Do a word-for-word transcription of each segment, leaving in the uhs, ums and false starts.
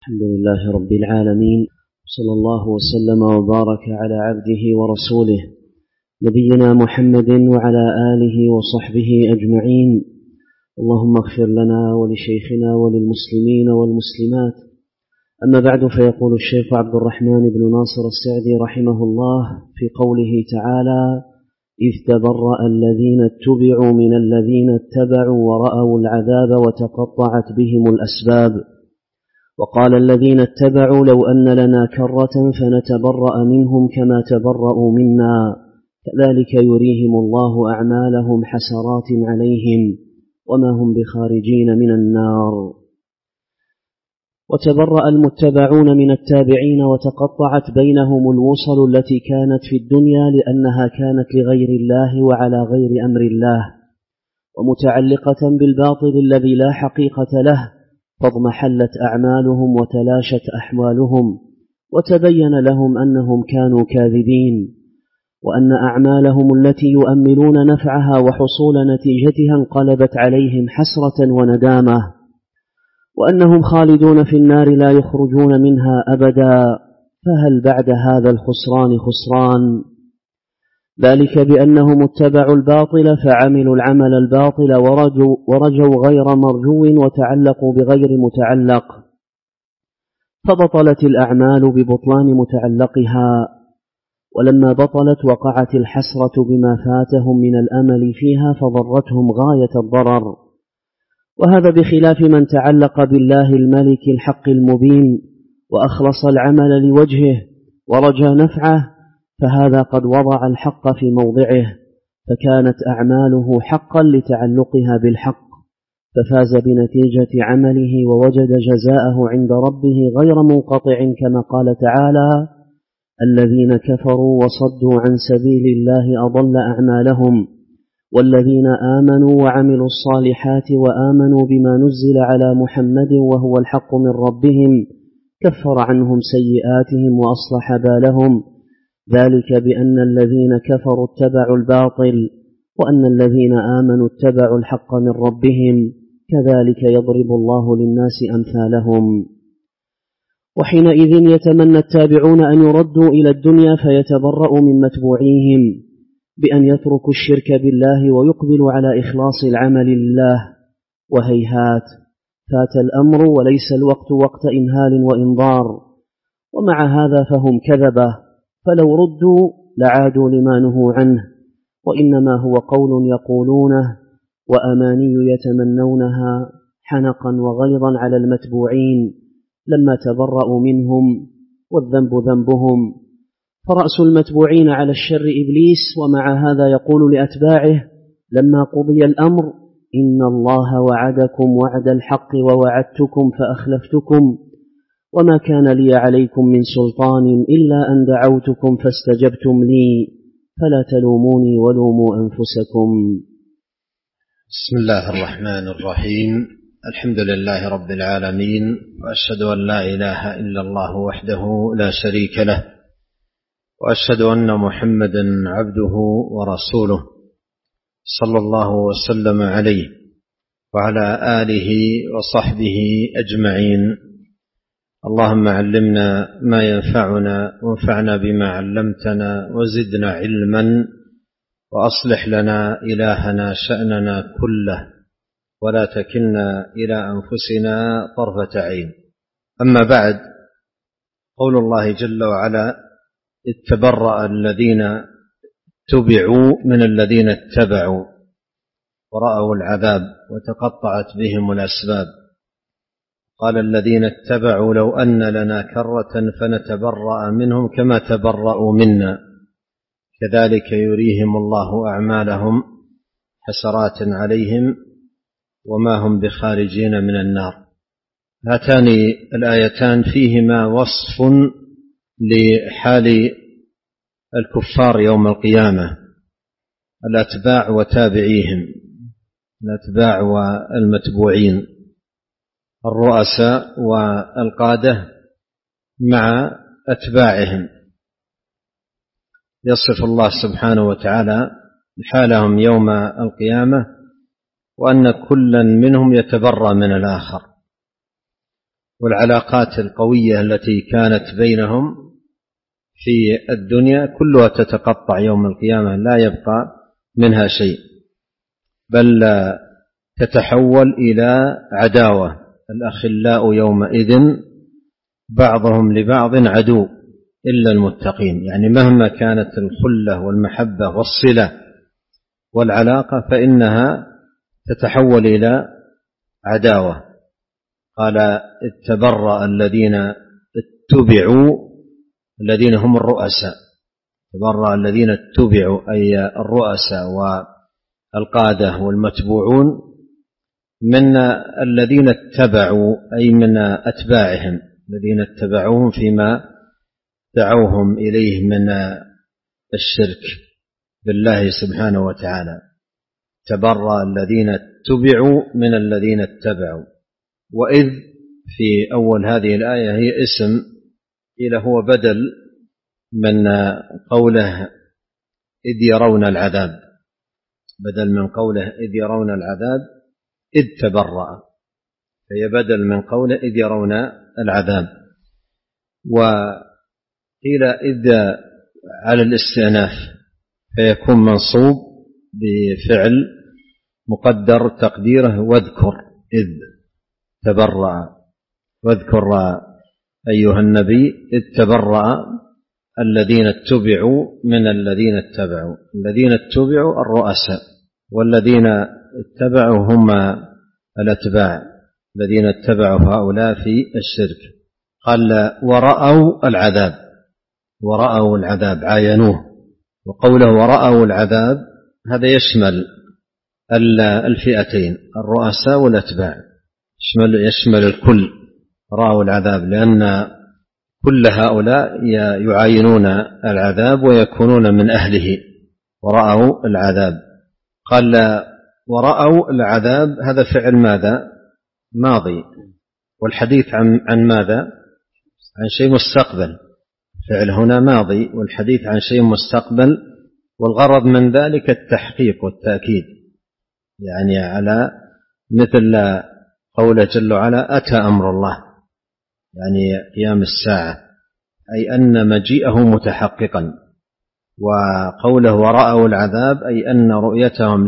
الحمد لله رب العالمين، صلى الله وسلم وبارك على عبده ورسوله نبينا محمد وعلى آله وصحبه أجمعين. اللهم اغفر لنا ولشيخنا وللمسلمين والمسلمات. أما بعد، فيقول الشيخ عبد الرحمن بن ناصر السعدي رحمه الله في قوله تعالى: إذ تبرأ الذين اتبعوا من الذين اتبعوا ورأوا العذاب وتقطعت بهم الأسباب. وقال الذين اتبعوا: لو أن لنا كرة فنتبرأ منهم كما تبرأوا منا، كذلك يريهم الله أعمالهم حسرات عليهم وما هم بخارجين من النار. وتبرأ المتبعون من التابعين وتقطعت بينهم الوصل التي كانت في الدنيا، لأنها كانت لغير الله وعلى غير أمر الله ومتعلقة بالباطل الذي لا حقيقة له، فاضمحلت أعمالهم وتلاشت أحوالهم، وتبين لهم أنهم كانوا كاذبين، وأن أعمالهم التي يؤملون نفعها وحصول نتيجتها انقلبت عليهم حسرة وندامة، وأنهم خالدون في النار لا يخرجون منها أبدا. فهل بعد هذا الخسران خسران؟ ذلك بأنهم اتبعوا الباطل فعملوا العمل الباطل ورجوا, ورجوا غير مرجو وتعلقوا بغير متعلق، فبطلت الأعمال ببطلان متعلقها، ولما بطلت وقعت الحسرة بما فاتهم من الأمل فيها فضرتهم غاية الضرر. وهذا بخلاف من تعلق بالله الملك الحق المبين وأخلص العمل لوجهه ورجى نفعه، فهذا قد وضع الحق في موضعه، فكانت أعماله حقا لتعلقها بالحق، ففاز بنتيجة عمله ووجد جزاءه عند ربه غير منقطع، كما قال تعالى: الذين كفروا وصدوا عن سبيل الله أضل أعمالهم، والذين آمنوا وعملوا الصالحات وآمنوا بما نزل على محمد وهو الحق من ربهم كفر عنهم سيئاتهم وأصلح بالهم، ذلك بأن الذين كفروا اتبعوا الباطل وأن الذين آمنوا اتبعوا الحق من ربهم، كذلك يضرب الله للناس أمثالهم. وحينئذ يتمنى التابعون أن يردوا إلى الدنيا فيتبرأوا من متبوعيهم بأن يتركوا الشرك بالله ويقبلوا على إخلاص العمل لله، وهيهات، فات الأمر وليس الوقت وقت إمهال وإنظار، ومع هذا فهم كذبة، فلو ردوا لعادوا لما نهوا عنه، وإنما هو قول يقولونه وأماني يتمنونها حنقا وغيظا على المتبوعين لما تبرأوا منهم، والذنب ذنبهم. فرأس المتبوعين على الشر إبليس، ومع هذا يقول لأتباعه لما قضي الأمر: إن الله وعدكم وعد الحق ووعدتكم فأخلفتكم، وما كان لي عليكم من سلطان إلا أن دعوتكم فاستجبتم لي، فلا تلوموني ولوموا أنفسكم. بسم الله الرحمن الرحيم. الحمد لله رب العالمين، وأشهد أن لا إله إلا الله وحده لا شريك له، وأشهد أن محمدا عبده ورسوله صلى الله وسلم عليه وعلى آله وصحبه أجمعين. اللهم علمنا ما ينفعنا وانفعنا بما علمتنا وزدنا علما، وأصلح لنا إلهنا شأننا كله، ولا تكلنا إلى أنفسنا طرفة عين. أما بعد، قول الله جل وعلا: إذ تبرأ الذين اتبعوا من الذين اتبعوا ورأوا العذاب وتقطعت بهم الأسباب. قال الذين اتبعوا: لو أن لنا كرة فنتبرأ منهم كما تبرأوا منا، كذلك يريهم الله أعمالهم حسرات عليهم وما هم بخارجين من النار. هاتان الآيتان فيهما وصف لحال الكفار يوم القيامة، الأتباع وتابعيهم، الأتباع والمتبوعين، الرؤساء والقادة مع أتباعهم. يصف الله سبحانه وتعالى حالهم يوم القيامة، وأن كلا منهم يتبرأ من الآخر. والعلاقات القوية التي كانت بينهم في الدنيا كلها تتقطع يوم القيامة، لا يبقى منها شيء، بل تتحول إلى عداوة. الأخلاء يومئذ بعضهم لبعض عدو إلا المتقين، يعني مهما كانت الخلة والمحبة والصلة والعلاقة فإنها تتحول إلى عداوة. قال اتبرأ الذين اتبعوا، الذين هم الرؤساء، تبرأ الذين اتبعوا أي الرؤساء والقادة والمتبوعون من الذين اتبعوا أي من أتباعهم، الذين اتبعوهم فيما دعوهم إليه من الشرك بالله سبحانه وتعالى. تبرأ الذين اتبعوا من الذين اتبعوا. وإذ في أول هذه الآية هي اسم إلى هو بدل من قوله إذ يرون العذاب، بدل من قوله إذ يرون العذاب إذ تبرأ، فهي بدل من قوله إذ يرون العذاب. وقيل إذ على الاستئناف فيكون منصوب بفعل مقدر تقديره واذكر إذ تبرأ، واذكر أيها النبي إذ تبرأ الذين اتبعوا من الذين اتبعوا. الذين اتبعوا الرؤساء، والذين اتبعوا هم الأتباع، الذين اتبعوا هؤلاء في الشرك. قال ورأوا العذاب، ورأوا العذاب عاينوه. وقوله ورأوا العذاب هذا يشمل الفئتين الرؤساء والأتباع، يشمل, يشمل الكل. رأوا العذاب لأن كل هؤلاء يعاينون العذاب ويكونون من أهله. ورأوا العذاب. قال ورأوا العذاب هذا فعل ماذا؟ ماضي، والحديث عن, عن ماذا؟ عن شيء مستقبل. فعل هنا ماضي والحديث عن شيء مستقبل، والغرض من ذلك التحقيق والتأكيد، يعني على مثل قوله جل وعلا أتى أمر الله، يعني قيام الساعة، أي أن مجيئه متحققا. وقوله ورأوا العذاب أي أن رؤيتهم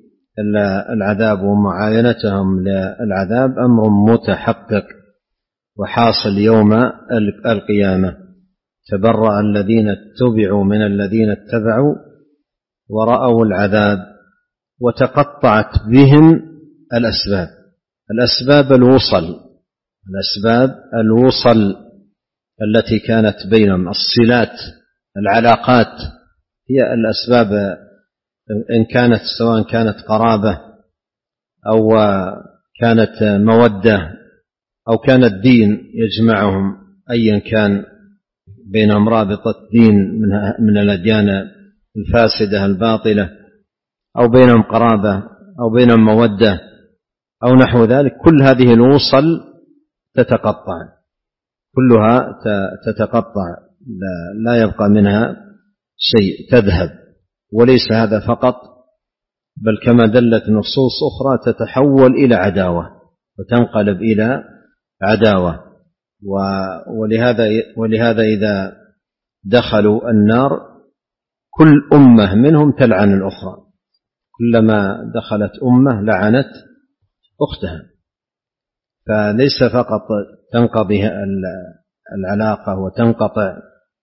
للعذاب ومعاينتهم للعذاب أمر متحقق وحاصل يوم القيامة. تبرأ الذين اتبعوا من الذين اتبعوا ورأوا العذاب وتقطعت بهم الأسباب. الأسباب الوصل، الأسباب الوصل التي كانت بينهم، الصلات، العلاقات، هي الأسباب، إن كانت سواء كانت قرابة أو كانت مودة أو كان الدين يجمعهم، أيا كان بينهم رابطة دين من الأديان الفاسدة الباطلة، أو بينهم قرابة أو بينهم مودة أو نحو ذلك، كل هذه الوصل تتقطع، كلها تتقطع، لا يبقى منها شيء، تذهب. وليس هذا فقط، بل كما دلت نصوص أخرى تتحول إلى عداوة وتنقلب إلى عداوة. ولهذا, ولهذا إذا دخلوا النار كل أمة منهم تلعن الأخرى، كلما دخلت أمة لعنت أختها. فليس فقط تنقضي العلاقة وتنقطع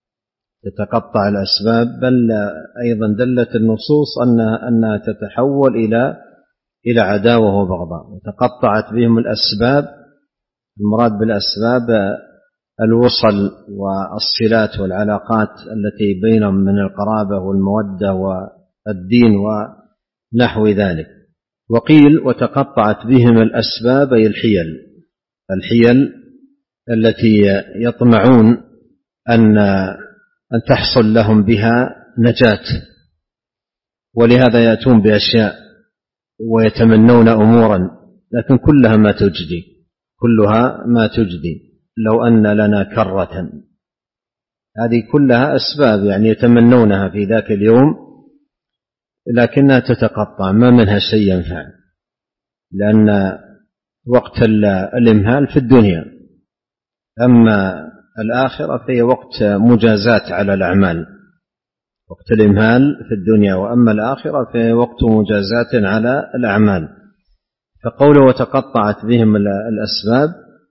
تتقطع الأسباب، بل أيضا دلت النصوص أنها, أنها تتحول إلى إلى عداوة وبغضاء. وتقطعت بهم الأسباب، المراد بالأسباب الوصل والصلات والعلاقات التي بينهم من القرابة والمودة والدين ونحو ذلك. وقيل وتقطعت بهم الأسباب أي الحيل، الحيل التي يطمعون أن أن تحصل لهم بها نجاة، ولهذا يأتون بأشياء ويتمنون أمورا، لكن كلها ما تجدي، كلها ما تجدي. لو أن لنا كرة، هذه كلها أسباب يعني يتمنونها في ذاك اليوم، لكنها تتقطع، ما منها شيء ينفع، لأن وقت الإمهال في الدنيا، أما الآخرة فهي وقت مجازات على الأعمال، وقت الإمهال في الدنيا، وأما الآخرة فهي وقت مجازات على الأعمال. فقوله وتقطعت بهم الأسباب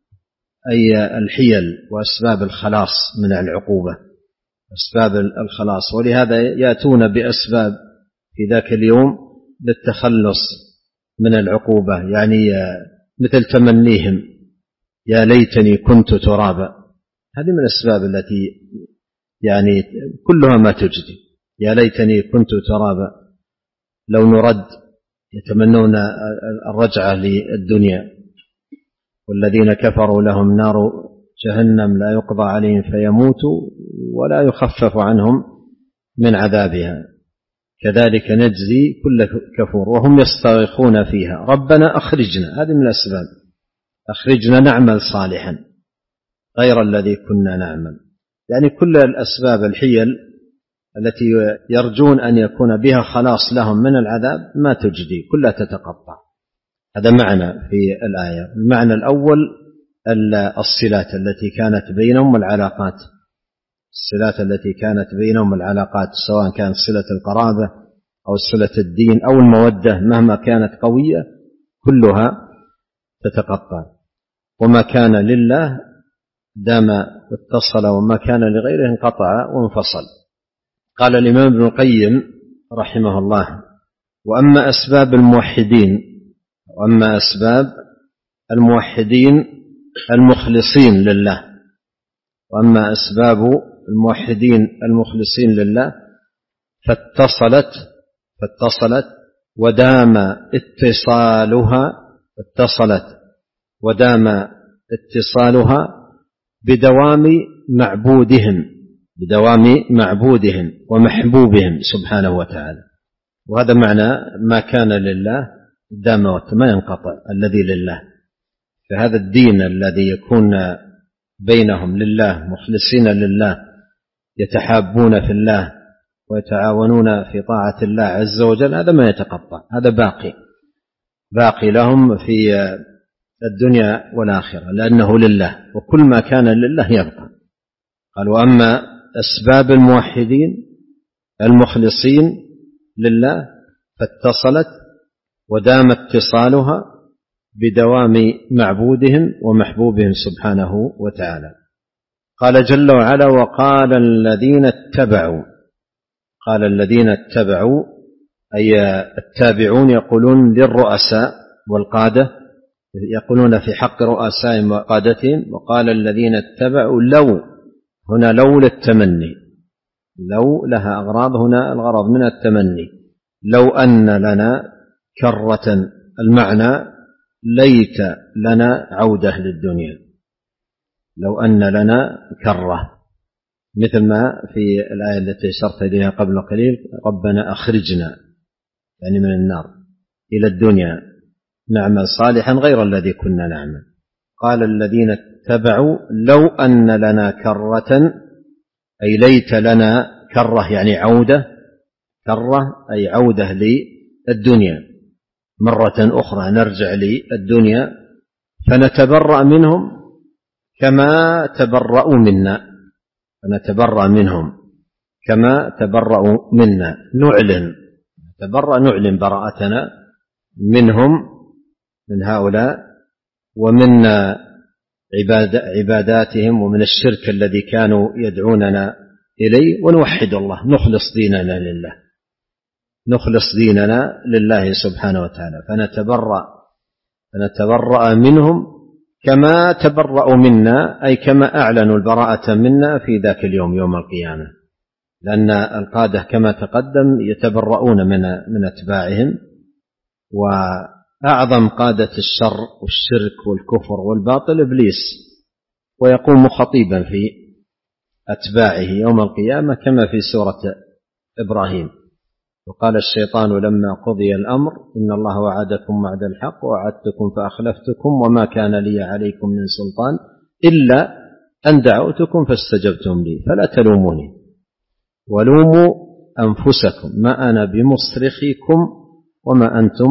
أي الحيل وأسباب الخلاص من العقوبة، أسباب الخلاص، ولهذا يأتون بأسباب في ذاك اليوم للتخلص من العقوبة، يعني مثل تمنيهم يا ليتني كنت ترابا، هذه من الأسباب التي يعني كلها ما تجدي، يا ليتني كنت ترابا لو نرد، يتمنون الرجعة للدنيا. والذين كفروا لهم نار جهنم لا يقضى عليهم فيموتوا ولا يخفف عنهم من عذابها كذلك نجزي كل كفور وهم يستغيثون فيها ربنا أخرجنا، هذه من الأسباب، أخرجنا نعمل صالحا غير الذي كنا نعمل، يعني كل الأسباب الحيل التي يرجون أن يكون بها خلاص لهم من العذاب ما تجدي، كلها تتقطع. هذا معنى في الآية. المعنى الأول الصلات التي كانت بينهم والعلاقات، الصلات التي كانت بينهم والعلاقات، سواء كانت صلة القرابة أو صلة الدين أو المودة مهما كانت قوية كلها تتقطع. وما كان لله دام واتصل، وما كان لغيره انقطع وانفصل. قال الإمام ابن القيم رحمه الله وأما أسباب الموحدين وأما أسباب الموحدين المخلصين لله وأما أسباب الموحدين المخلصين لله فاتصلت فاتصلت ودام اتصالها اتصلت ودام اتصالها بدوام معبودهم بدوام معبودهم ومحبوبهم سبحانه وتعالى. وهذا معنى ما كان لله دام ما ينقطع الذي لله. فهذا الدين الذي يكون بينهم لله مخلصين لله يتحابون في الله ويتعاونون في طاعة الله عز وجل، هذا ما يتقطع، هذا باقي باقي لهم في الدنيا والآخرة لأنه لله، وكل ما كان لله يبقى. قال وأما أسباب الموحدين المخلصين لله فاتصلت ودام اتصالها بدوام معبودهم ومحبوبهم سبحانه وتعالى. قال جل وعلا وقال الذين اتبعوا، قال الذين اتبعوا أي التابعون يقولون للرؤساء والقادة، يقولون في حق رؤسائهم وقادتهم وقال الذين اتبعوا لو، هنا لو للتمني، لو لها أغراض، هنا الغرض من التمني، لو أن لنا كرة، المعنى ليت لنا عودة للدنيا، لو أن لنا كرة، مثل ما في الآية التي أشرت إليها قبل قليل ربنا أخرجنا يعني من النار إلى الدنيا نعمل صالحا غير الذي كنا نعمل. قال الذين اتبعوا لو أن لنا كرة أي ليت لنا كرة يعني عودة، كرة أي عودة للدنيا مرة أخرى، نرجع للدنيا فنتبرأ منهم كما تبرأوا منا، فنتبرأ منهم كما تبرأوا منا، نعلن نتبرأ نعلن براءتنا منهم من هؤلاء ومن عباد عباداتهم ومن الشرك الذي كانوا يدعوننا إليه، ونوحد الله، نخلص ديننا لله، نخلص ديننا لله سبحانه وتعالى، فنتبرأ فنتبرأ منهم كما تبرأوا منا أي كما أعلنوا البراءة منا في ذاك اليوم يوم القيامة، لأن القادة كما تقدم يتبرؤون من من أتباعهم، وأعظم قادة الشر والشرك والكفر والباطل إبليس، ويقوم خطيبا في أتباعه يوم القيامة كما في سورة إبراهيم وقال الشيطان لما قضي الأمر إن الله وعدكم وعد الحق ووعدتكم فأخلفتكم وما كان لي عليكم من سلطان إلا أن دعوتكم فاستجبتم لي فلا تلوموني ولوموا أنفسكم ما أنا بمصرخكم وما أنتم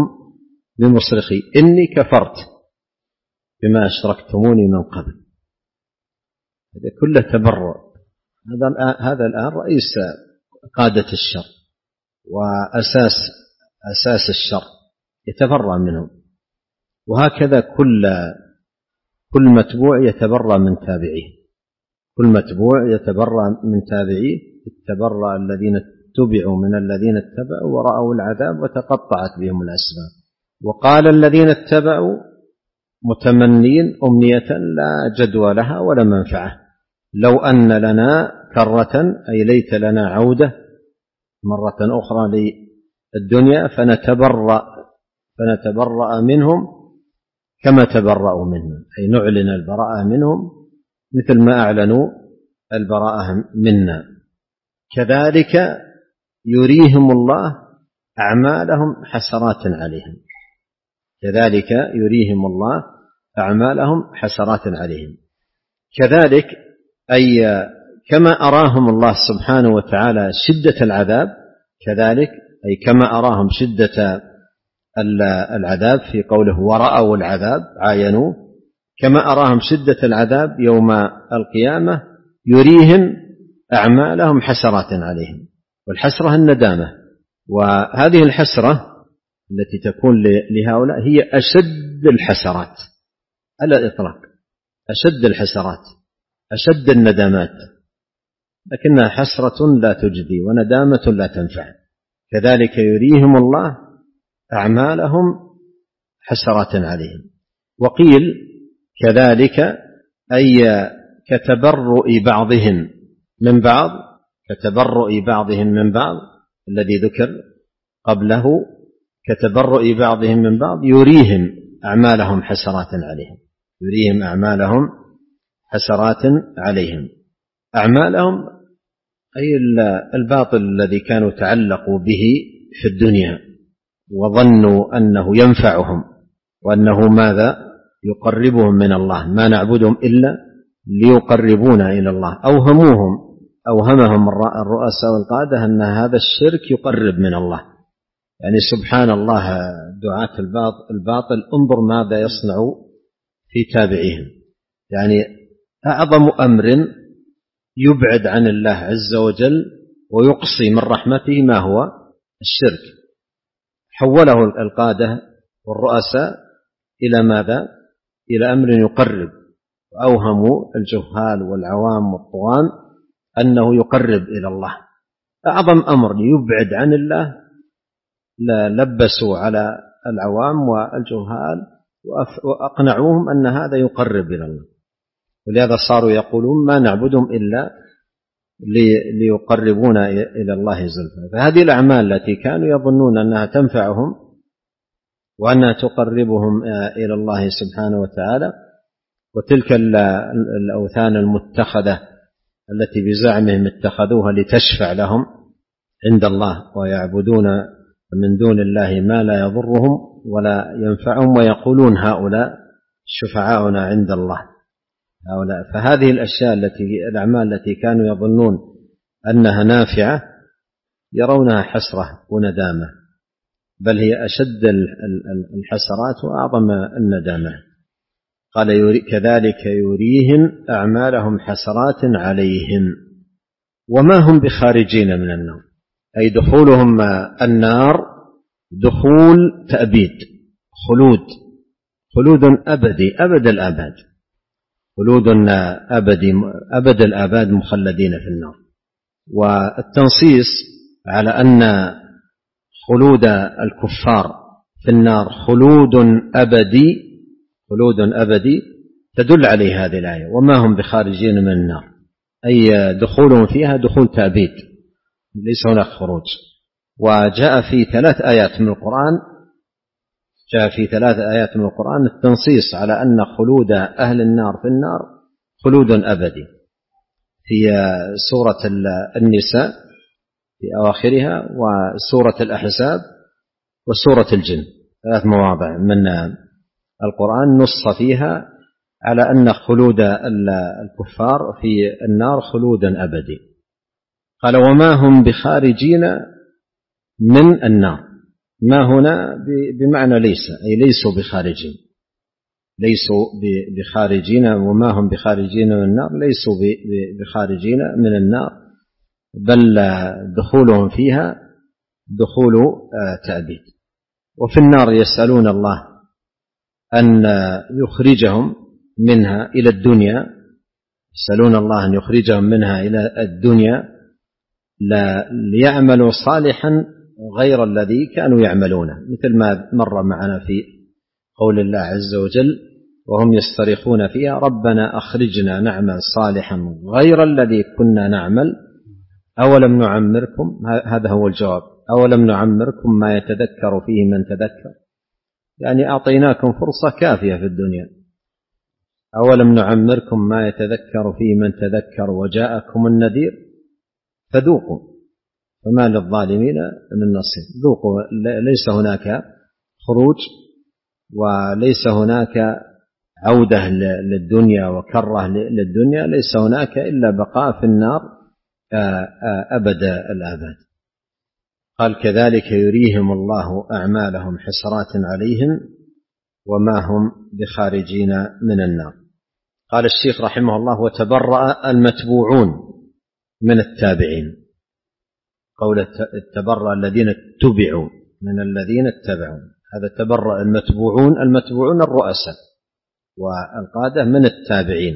بمصرخي إني كفرت بما أشركتموني من قبل. هذا كله تبرع. هذا هذا الآن رئيس قادة الشر وأساس أساس الشر يتبرأ منهم، وهكذا كل كل متبوع يتبرأ من تابعيه، كل متبوع يتبرأ من تابعيه. تبرأ الذين اتبعوا من الذين اتبعوا ورأوا العذاب وتقطعت بهم الأسباب. وقال الذين اتبعوا متمنين أمنية لا جدوى لها ولا منفعة، لو أن لنا كرة أي ليت لنا عودة مرة أخرى للدنيا فنتبرأ فنتبرأ منهم كما تبرأوا منا، أي نعلن البراءة منهم مثل ما أعلنوا البراءة منا. كذلك يريهم الله أعمالهم حسرات عليهم، كذلك يريهم الله أعمالهم حسرات عليهم. كذلك أي كما أراهم الله سبحانه وتعالى شدة العذاب، كذلك أي كما أراهم شدة العذاب في قوله ورأوا العذاب عاينوه، كما أراهم شدة العذاب يوم القيامة يريهم أعمالهم حسرات عليهم. والحسرة الندامة، وهذه الحسرة التي تكون لهؤلاء هي أشد الحسرات على الإطلاق، أشد الحسرات، أشد الندامات، لكنها حسرة لا تجدي وندامة لا تنفع. كذلك يريهم الله أعمالهم حسرات عليهم. وقيل كذلك أي كتبرؤ بعضهم من بعض، كتبرؤ بعضهم من بعض الذي ذكر قبله، كتبرؤ بعضهم من بعض يريهم أعمالهم حسرات عليهم، يريهم أعمالهم حسرات عليهم. أعمالهم أي الباطل الذي كانوا تعلقوا به في الدنيا وظنوا أنه ينفعهم وأنه ماذا يقربهم من الله، ما نعبدهم إلا ليقربونا إلى الله. أوهموهم أوهمهم الرؤساء والقادة أن هذا الشرك يقرب من الله. يعني سبحان الله دعاة الباطل انظر ماذا يصنع في تابعيهم. يعني أعظم أمر يبعد عن الله عز وجل ويقصي من رحمته ما هو الشرك. حوله القادة والرؤساء إلى ماذا؟ إلى أمر يقرب، وأوهموا الجهال والعوام والطغاة أنه يقرب إلى الله. أعظم أمر يبعد عن الله لبسوا على العوام والجهال وأقنعوهم أن هذا يقرب إلى الله، ولهذا صاروا يقولون ما نعبدهم إلا ليقربونا إلى الله زلفى. فهذه الأعمال التي كانوا يظنون أنها تنفعهم وأنها تقربهم إلى الله سبحانه وتعالى، وتلك الأوثان المتخذة التي بزعمهم اتخذوها لتشفع لهم عند الله، ويعبدون من دون الله ما لا يضرهم ولا ينفعهم، ويقولون هؤلاء شفعاؤنا عند الله هؤلاء. فهذه الأشياء التي الأعمال التي كانوا يظنون أنها نافعة يرونها حسرة وندامة، بل هي أشد الحسرات وأعظم الندامة. قال كذلك يريهم أعمالهم حسرات عليهم وما هم بخارجين من النار، أي دخولهم النار دخول تأبيد، خلود، خلود أبدي أبد الآباد، خلود أبدي أبد الآباد مخلدين في النار. والتنصيص على أن خلود الكفار في النار خلود أبدي خلود أبدي تدل عليه هذه الآية وما هم بخارجين من النار، أي دخولهم فيها دخول تأبيد ليس هناك خروج. وجاء في ثلاث آيات من القرآن جاء في ثلاث آيات من القرآن التنصيص على أن خلود أهل النار في النار خلود أبدي، في سورة النساء في أواخرها وسورة الأحزاب وسورة الجن، ثلاث مواضع من القرآن نص فيها على أن خلود الكفار في النار خلودا أبدي. قال وما هم بخارجين من النار، ما هنا بمعنى ليس، أي ليسوا بخارجين، ليسوا بخارجين وما هم بخارجين من النار، ليسوا بخارجين من النار، بل دخولهم فيها دخول تأبيد. وفي النار يسألون الله أن يخرجهم منها إلى الدنيا، يسألون الله أن يخرجهم منها إلى الدنيا ليعملوا صالحا غير الذي كانوا يعملونه، مثل ما مر معنا في قول الله عز وجل: وهم يصطرخون فيها ربنا أخرجنا نعمل صالحا غير الذي كنا نعمل أولم نعمركم. هذا هو الجواب: أولم نعمركم ما يتذكر فيه من تذكر، يعني أعطيناكم فرصة كافية في الدنيا. أولم نعمركم ما يتذكر فيه من تذكر وجاءكم النذير فذوقوا فما للظالمين من نصير. ذوقوا، ليس هناك خروج وليس هناك عودة للدنيا وكرة للدنيا، ليس هناك إلا بقاء في النار أبد الآباد. قال: كذلك يريهم الله أعمالهم حسرات عليهم وما هم بخارجين من النار. قال الشيخ رحمه الله: وتبرأ المتبوعون من التابعين. قول التبرأ الذين اتبعوا من الذين اتبعوا، هذا تبرأ المتبوعون، المتبوعون الرؤساء والقادة من التابعين.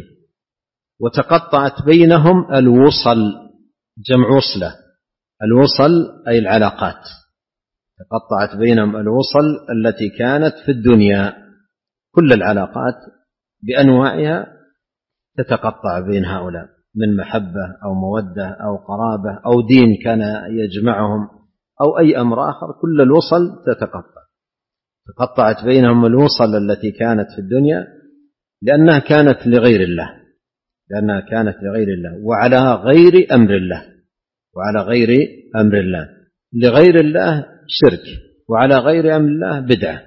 وتقطعت بينهم الوصل، جمع وصلة، الوصل أي العلاقات، تقطعت بينهم الوصل التي كانت في الدنيا، كل العلاقات بأنواعها تتقطع بين هؤلاء من محبة أو مودة أو قرابة أو دين كان يجمعهم أو أي أمر آخر، كل الوصل تتقطع. تقطعت بينهم الوصل التي كانت في الدنيا لأنها كانت لغير الله، لأنها كانت لغير الله وعلى غير أمر الله، وعلى غير أمر الله، لغير الله شرك وعلى غير أمر الله بدعة.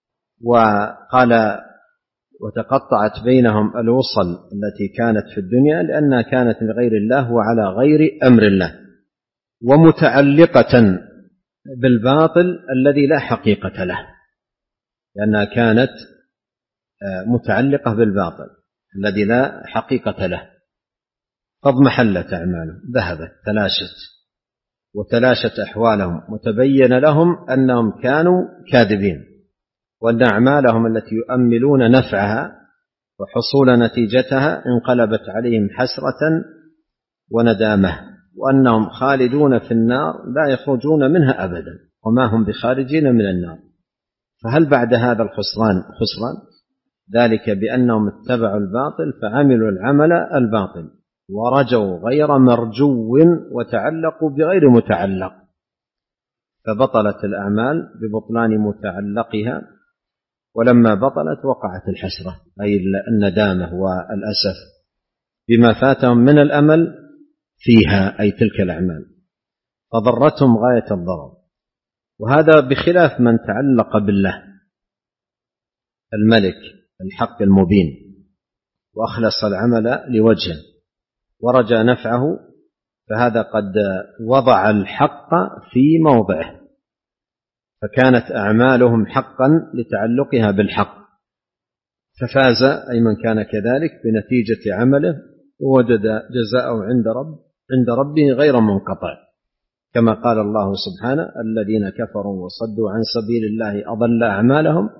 وقال: وتقطعت بينهم الوصل التي كانت في الدنيا لأنها كانت لغير الله وعلى غير أمر الله، ومتعلقة بالباطل الذي لا حقيقة له، لأنها كانت متعلقة بالباطل الذي لا حقيقة له، فاضمحلت أعمالهم، ذهبت، تلاشت، وتلاشت أحوالهم، وتبين لهم أنهم كانوا كاذبين، وأن أعمالهم التي يؤملون نفعها وحصول نتيجتها انقلبت عليهم حسرة وندامة، وأنهم خالدون في النار لا يخرجون منها أبدا وما هم بخارجين من النار. فهل بعد هذا الخسران خسران؟ ذلك بأنهم اتبعوا الباطل فعملوا العمل الباطل ورجوا غير مرجو وتعلقوا بغير متعلق، فبطلت الأعمال ببطلان متعلقها، ولما بطلت وقعت الحسرة أي الندامة والأسف بما فاتهم من الأمل فيها، أي تلك الأعمال، فضرتهم غاية الضرر. وهذا بخلاف من تعلق بالله الملك الحق المبين وأخلص العمل لوجهه ورجى نفعه، فهذا قد وضع الحق في موضعه، فكانت أعمالهم حقا لتعلقها بالحق، ففاز أي من كان كذلك بنتيجة عمله ووجد جزاءه عند رب عند ربه غير منقطع، كما قال الله سبحانه: الذين كفروا وصدوا عن سبيل الله أضل أعمالهم،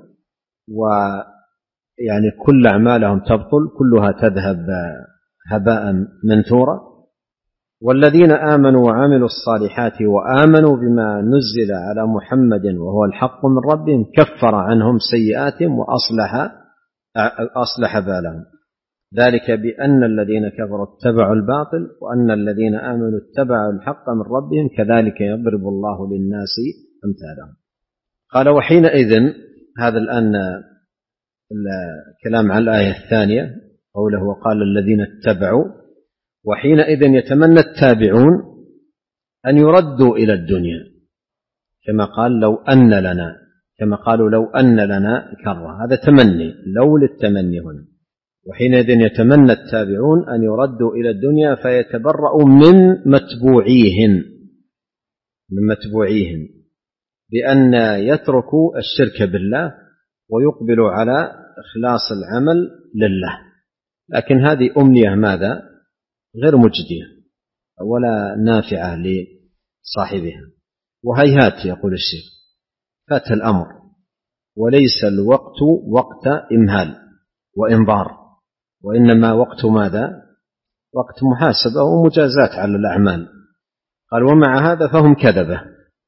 ويعني كل أعمالهم تبطل، كلها تذهب هباء منثورا. والذين آمنوا وعملوا الصالحات وآمنوا بما نزل على محمد وهو الحق من ربهم كفر عنهم سيئاتهم وأصلح أصلح بالهم، ذلك بأن الذين كفروا اتبعوا الباطل وأن الذين آمنوا اتبعوا الحق من ربهم كذلك يضرب الله للناس أمثالهم. قال: وحينئذ، هذا الآن الكلام عن الآية الثانية، قوله وقال الذين اتبعوا، وحينئذ يتمنى التابعون أن يردوا إلى الدنيا، كما قال لو أن لنا، كما قالوا لو أن لنا كرة، هذا تمني، لو للتمني هنا. وحينئذ يتمنى التابعون أن يردوا إلى الدنيا فيتبرؤوا من متبوعيهم من متبوعيهم بأن يتركوا الشرك بالله ويقبلوا على إخلاص العمل لله. لكن هذه أمنية ماذا؟ غير مجدية ولا نافعة لصاحبها. وهيهات يقول الشيخ فات الأمر، وليس الوقت وقت إمهال وإنظار، وإنما وقت ماذا؟ وقت محاسبة ومجازات على الأعمال. قال ومع هذا فهم كذبة،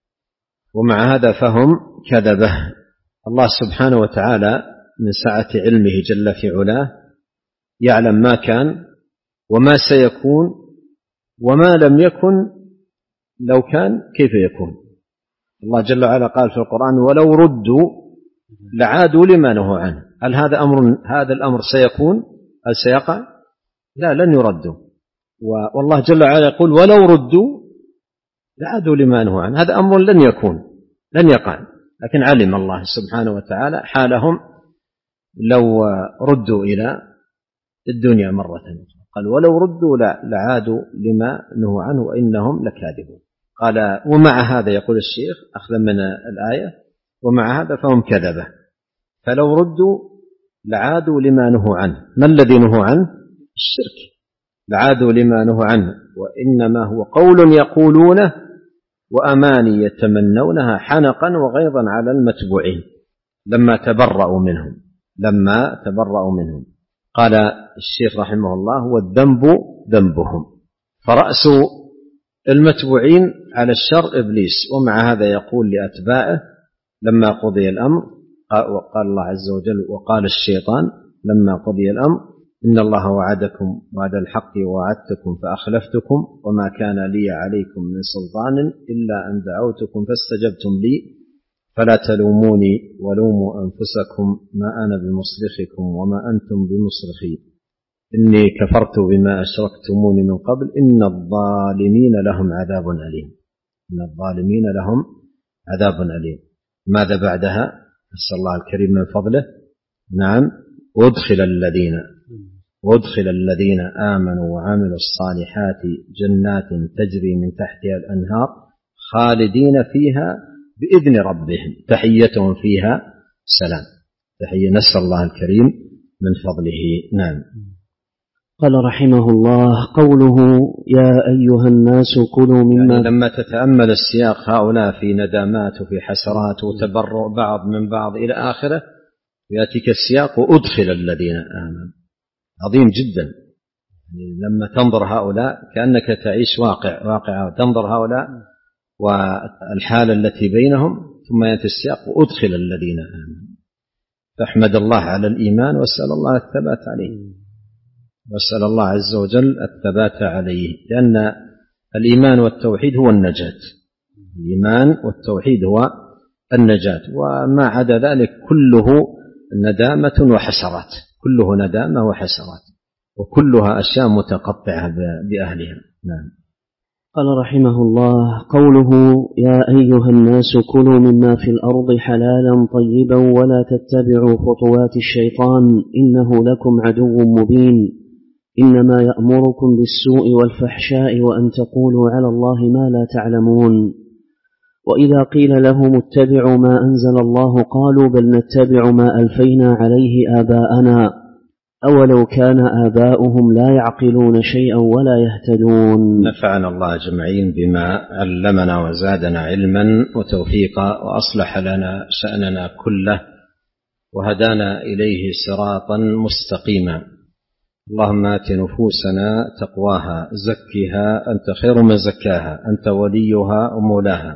ومع هذا فهم كذبة. الله سبحانه وتعالى من سعة علمه جل في علاه يعلم ما كان وما سيكون وما لم يكن لو كان كيف يكون. الله جل وعلا قال في القرآن ولو ردوا لعادوا لما نهوا عنه. هل هذا أمر هذا الأمر سيكون؟ هل سيقع؟ لا، لن يردوا. والله جل وعلا يقول ولو ردوا لعادوا لما نهوا عنه. هذا أمر لن يكون، لن يقع، لكن علم الله سبحانه وتعالى حالهم لو ردوا إلى الدنيا مرة أخرى. قال ولو ردوا لعادوا لما نهوا عنه وإنهم لكاذبون. قال ومع هذا يقول الشيخ أخذا من الآية ومع هذا فهم كذبة، فلو ردوا لعادوا لما نهوا عنه. ما الذي نهوا عنه؟ الشرك. لعادوا لما نهوا عنه وإنما هو قول يقولونه وأماني يتمنونها حنقا وغيظا على المتبوعين لما تبرأوا منهم لما تبرأوا منهم. قال الشيخ رحمه الله والذنب ذنبهم، فرأس المتبوعين على الشر إبليس. ومع هذا يقول لأتباعه لما قضي الأمر، وقال الله عز وجل وقال الشيطان لما قضي الأمر إن الله وعدكم وعد الحق ووعدتكم فأخلفتكم وما كان لي عليكم من سلطان إلا أن دعوتكم فاستجبتم لي فلا تلوموني ولوموا أنفسكم ما أنا بمصرخكم وما أنتم بمصرخي إني كفرت بما أشركتموني من قبل إن الظالمين لهم عذاب أليم. إن الظالمين لهم عذاب أليم. ماذا بعدها؟ نسأل الله الكريم من فضله. نعم وادخل الذين وادخل الذين آمنوا وعملوا الصالحات جنات تجري من تحتها الأنهار خالدين فيها بإذن ربهم تحيتهم فيها سلام. تحية. نسأل الله الكريم من فضله. نعم. قال رحمه الله قوله يا أيها الناس كلوا مما يعني لما تتأمل السياق هؤلاء في ندامات وفي حسرات وتبرؤ بعض من بعض إلى آخره يأتيك السياق وأدخل الذين آمنوا. عظيم جدا. يعني لما تنظر هؤلاء كأنك تعيش واقع واقع تنظر هؤلاء والحالة التي بينهم ثم يأتي السياق وأدخل الذين آمنوا. فاحمد الله على الإيمان واسأل الله الثبات عليه، واسأل الله عز وجل الثبات عليه، لأن الإيمان والتوحيد هو النجاة. الإيمان والتوحيد هو النجاة، وما عدا ذلك كله ندامة وحسرات، كله ندامة وحسرات، وكلها أشياء متقطعة بأهلها. نعم. قال رحمه الله قوله يا أيها الناس كلوا مما في الأرض حلالا طيبا ولا تتبعوا خطوات الشيطان إنه لكم عدو مبين إنما يأمركم بالسوء والفحشاء وأن تقولوا على الله ما لا تعلمون. وإذا قيل لهم اتبعوا ما أنزل الله قالوا بل نتبع ما ألفينا عليه آباءنا أولو كان آباؤهم لا يعقلون شيئا ولا يهتدون. نفعنا الله أجمعين بما علمنا وزادنا علما وتوفيقا وأصلح لنا شأننا كله وهدانا إليه صراطا مستقيما. اللهم آت نفوسنا تقواها زكها أنت خير من زكاها أنت وليها ومولاها.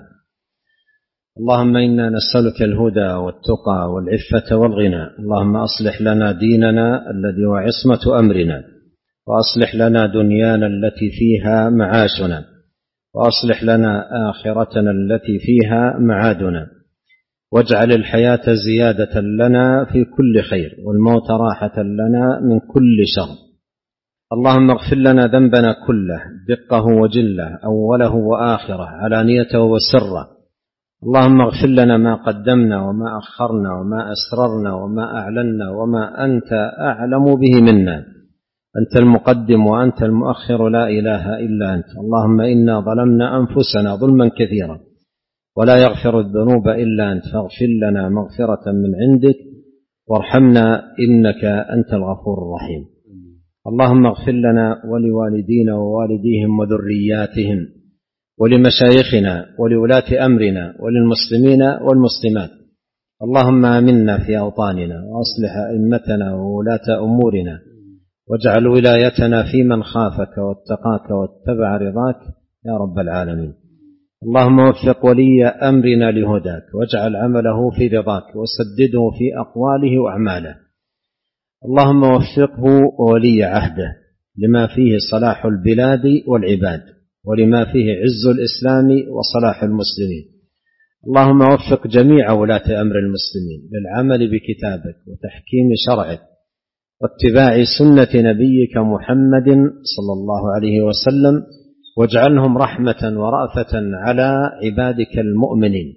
اللهم إنا نسألك الهدى والتقى والعفة والغنى. اللهم أصلح لنا ديننا الذي هو عصمة أمرنا، وأصلح لنا دنيانا التي فيها معاشنا، وأصلح لنا آخرتنا التي فيها معادنا، واجعل الحياة زيادة لنا في كل خير والموت راحة لنا من كل شر. اللهم اغفر لنا ذنبنا كله دقه وجله أوله وآخره علانيته وسره. اللهم اغفر لنا ما قدمنا وما أخرنا وما أسررنا وما أعلنا وما أنت أعلم به منا. أنت المقدم وأنت المؤخر لا إله إلا أنت. اللهم إنا ظلمنا أنفسنا ظلما كثيرا ولا يغفر الذنوب إلا أنت، فاغفر لنا مغفرة من عندك وارحمنا إنك أنت الغفور الرحيم. اللهم اغفر لنا ولوالدينا ووالديهم وذرياتهم ولمشايخنا ولولاة أمرنا وللمسلمين والمسلمات. اللهم آمنا في أوطاننا وأصلح أئمتنا وولاة أمورنا، واجعل ولايتنا في من خافك واتقاك واتبع رضاك يا رب العالمين. اللهم وفق ولي أمرنا لهداك، واجعل عمله في رضاك، وسدده في أقواله وأعماله. اللهم وفقه وولي عهده لما فيه صلاح البلاد والعباد، ولما فيه عز الإسلام وصلاح المسلمين. اللهم وفق جميع ولاة أمر المسلمين للعمل بكتابك وتحكيم شرعك واتباع سنة نبيك محمد صلى الله عليه وسلم، واجعلهم رحمة ورأفة على عبادك المؤمنين.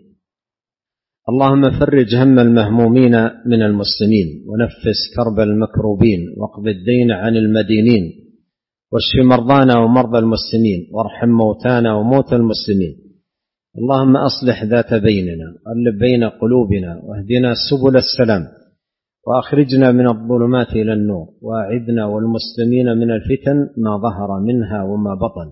اللهم فرج هم المهمومين من المسلمين، ونفس كرب المكروبين، واقض الدين عن المدينين، واشف مرضانا ومرضى المسلمين، وارحم موتانا وموتى المسلمين. اللهم أصلح ذات بيننا، وألف بين قلوبنا، واهدنا سبل السلام، وأخرجنا من الظلمات إلى النور، وأعذنا والمسلمين من الفتن ما ظهر منها وما بطن.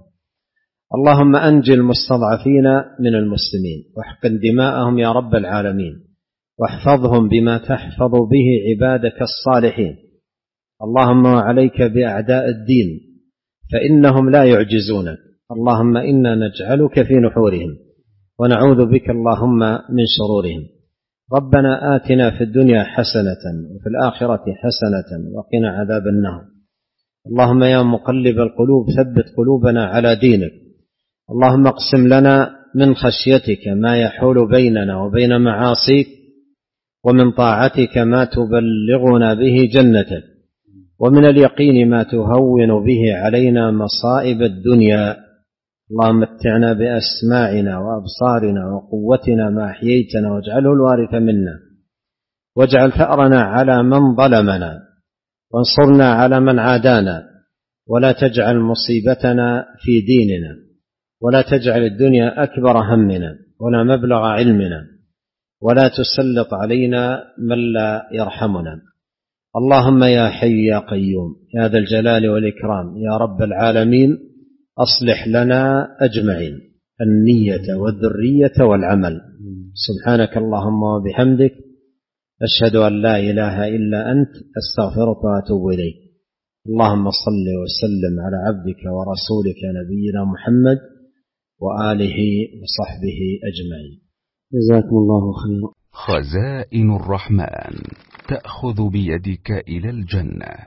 اللهم أنجي المستضعفين من المسلمين، واحقن دماءهم يا رب العالمين، واحفظهم بما تحفظ به عبادك الصالحين. اللهم عليك بأعداء الدين فإنهم لا يعجزونك. اللهم إنا نجعلك في نحورهم، ونعوذ بك اللهم من شرورهم. ربنا آتنا في الدنيا حسنة وفي الآخرة حسنة وقنا عذاب النار. اللهم يا مقلب القلوب ثبت قلوبنا على دينك. اللهم اقسم لنا من خشيتك ما يحول بيننا وبين معاصيك، ومن طاعتك ما تبلغنا به جنتك، ومن اليقين ما تهون به علينا مصائب الدنيا. اللهم متعنا بأسماعنا وأبصارنا وقوتنا ما أحييتنا، واجعله الوارث منا، واجعل ثأرنا على من ظلمنا، وانصرنا على من عادانا، ولا تجعل مصيبتنا في ديننا، ولا تجعل الدنيا أكبر همنا ولا مبلغ علمنا، ولا تسلط علينا من لا يرحمنا. اللهم يا حي يا قيوم يا ذا الجلال والإكرام يا رب العالمين، أصلح لنا أجمعين النية والذرية والعمل. سبحانك اللهم وبحمدك، أشهد أن لا إله إلا أنت، أستغفرك وأتوب إليك. اللهم صل وسلم على عبدك ورسولك نبينا محمد وآله وصحبه أجمعين. جزاكم الله خيرا. خزائن الرحمن تأخذ بيدك إلى الجنة.